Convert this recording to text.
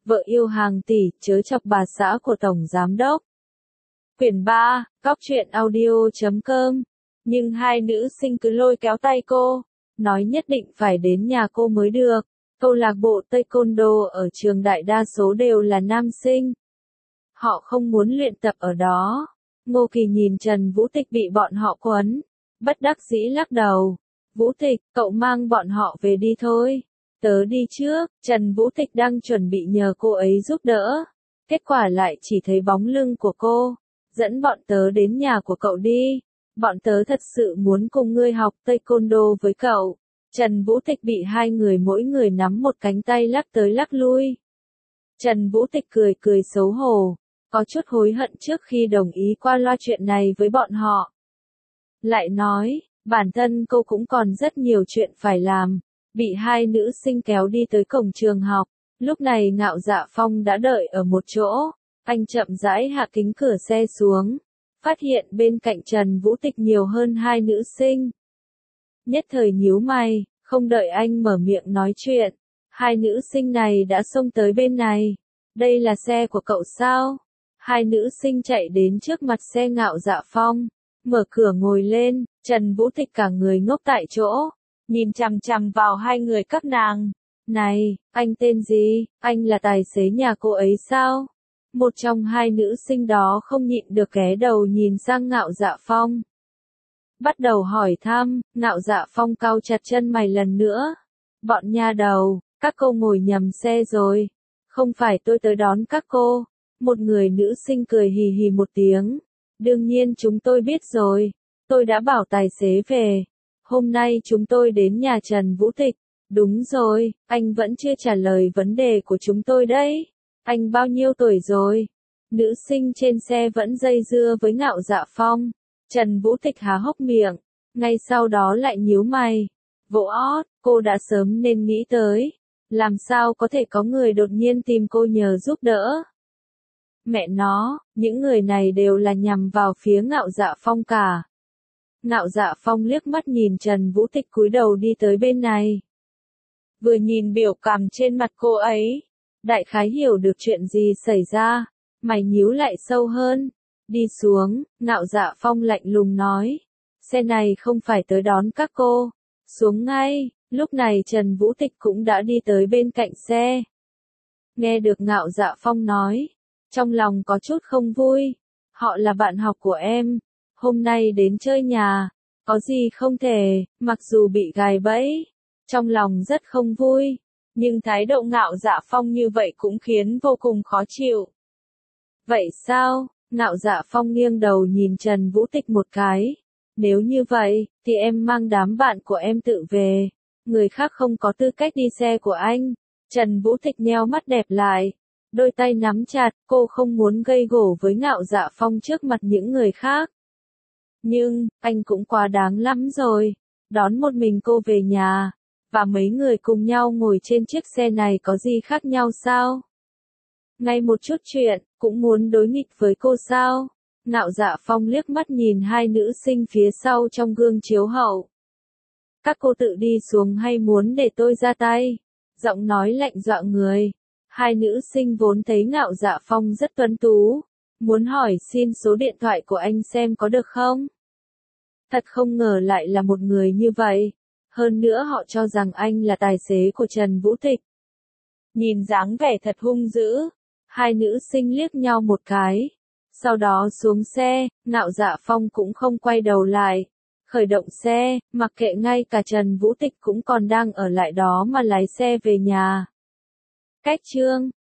vợ yêu hàng tỷ, chớ chọc bà xã của Tổng Giám Đốc. Quyển 3, Góc truyện audio.com. Nhưng hai nữ sinh cứ lôi kéo tay cô, nói nhất định phải đến nhà cô mới được. Câu lạc bộ Taekwondo ở trường đại đa số đều là nam sinh. Họ không muốn luyện tập ở đó. Ngô Kỳ nhìn Trần Vũ Tịch bị bọn họ quấn, bất đắc dĩ lắc đầu. Vũ Tịch, cậu mang bọn họ về đi thôi. Tớ đi trước. Trần Vũ Tịch đang chuẩn bị nhờ cô ấy giúp đỡ. Kết quả lại chỉ thấy bóng lưng của cô. Dẫn bọn tớ đến nhà của cậu đi. Bọn tớ thật sự muốn cùng ngươi học Taekwondo với cậu. Trần Vũ Tịch bị hai người mỗi người nắm một cánh tay lắc tới lắc lui. Trần Vũ Tịch cười xấu hổ, có chút hối hận trước khi đồng ý qua loa chuyện này với bọn họ. Lại nói, bản thân cô cũng còn rất nhiều chuyện phải làm, bị hai nữ sinh kéo đi tới cổng trường học. Lúc này Ngạo Dạ Phong đã đợi ở một chỗ, anh chậm rãi hạ kính cửa xe xuống, phát hiện bên cạnh Trần Vũ Tịch nhiều hơn hai nữ sinh. Nhất thời nhíu mày, không đợi anh mở miệng nói chuyện, hai nữ sinh này đã xông tới bên này. Đây là xe của cậu sao? Hai nữ sinh chạy đến trước mặt xe Ngạo Dạ Phong, mở cửa ngồi lên. Trần Vũ Tịch cả người ngốc tại chỗ, nhìn chằm chằm vào hai người các nàng. Này, anh tên gì? Anh là tài xế nhà cô ấy sao? Một trong hai nữ sinh đó không nhịn được ghé đầu nhìn sang Ngạo Dạ Phong. Bắt đầu hỏi thăm. Ngạo Dạ Phong cau chặt chân mày lần nữa. Bọn nha đầu, các cô ngồi nhầm xe rồi. Không phải tôi tới đón các cô. Một người nữ sinh cười hì hì một tiếng. Đương nhiên chúng tôi biết rồi. Tôi đã bảo tài xế về. Hôm nay chúng tôi đến nhà Trần Vũ Tịch. Đúng rồi, anh vẫn chưa trả lời vấn đề của chúng tôi đấy. Anh bao nhiêu tuổi rồi? Nữ sinh trên xe vẫn dây dưa với Ngạo Dạ Phong. Trần Vũ Tịch há hốc miệng, ngay sau đó lại nhíu mày. Vỗ ót, cô đã sớm nên nghĩ tới. Làm sao có thể có người đột nhiên tìm cô nhờ giúp đỡ? Mẹ nó, những người này đều là nhằm vào phía Ngạo Dạ Phong cả. Ngạo Dạ Phong liếc mắt nhìn Trần Vũ Tịch cúi đầu đi tới bên này. Vừa nhìn biểu cảm trên mặt cô ấy, đại khái hiểu được chuyện gì xảy ra, mày nhíu lại sâu hơn. Đi xuống, Ngạo Dạ Phong lạnh lùng nói. Xe này không phải tới đón các cô. Xuống ngay. Lúc này Trần Vũ Tịch cũng đã đi tới bên cạnh xe. Nghe được Ngạo Dạ Phong nói, trong lòng có chút không vui. Họ là bạn học của em. Hôm nay đến chơi nhà. Có gì không thể, mặc dù bị gài bẫy. Trong lòng rất không vui. Nhưng thái độ Ngạo Dạ Phong như vậy cũng khiến vô cùng khó chịu. Vậy sao? Ngạo Dạ Phong nghiêng đầu nhìn Trần Vũ Tịch một cái. Nếu như vậy, thì em mang đám bạn của em tự về. Người khác không có tư cách đi xe của anh. Trần Vũ Tịch nheo mắt đẹp lại. Đôi tay nắm chặt, cô không muốn gây gổ với Ngạo Dạ Phong trước mặt những người khác. Nhưng, anh cũng quá đáng lắm rồi. Đón một mình cô về nhà. Và mấy người cùng nhau ngồi trên chiếc xe này có gì khác nhau sao? Ngay một chút chuyện, cũng muốn đối nghịch với cô sao? Ngạo Dạ Phong liếc mắt nhìn hai nữ sinh phía sau trong gương chiếu hậu. Các cô tự đi xuống hay muốn để tôi ra tay? Giọng nói lạnh dọa người. Hai nữ sinh vốn thấy Ngạo Dạ Phong rất tuấn tú. Muốn hỏi xin số điện thoại của anh xem có được không? Thật không ngờ lại là một người như vậy. Hơn nữa họ cho rằng anh là tài xế của Trần Vũ Tịch. Nhìn dáng vẻ thật hung dữ. Hai nữ sinh liếc nhau một cái. Sau đó xuống xe, Ngạo Dạ Phong cũng không quay đầu lại. Khởi động xe, mặc kệ ngay cả Trần Vũ Tịch cũng còn đang ở lại đó mà lái xe về nhà. Cách chương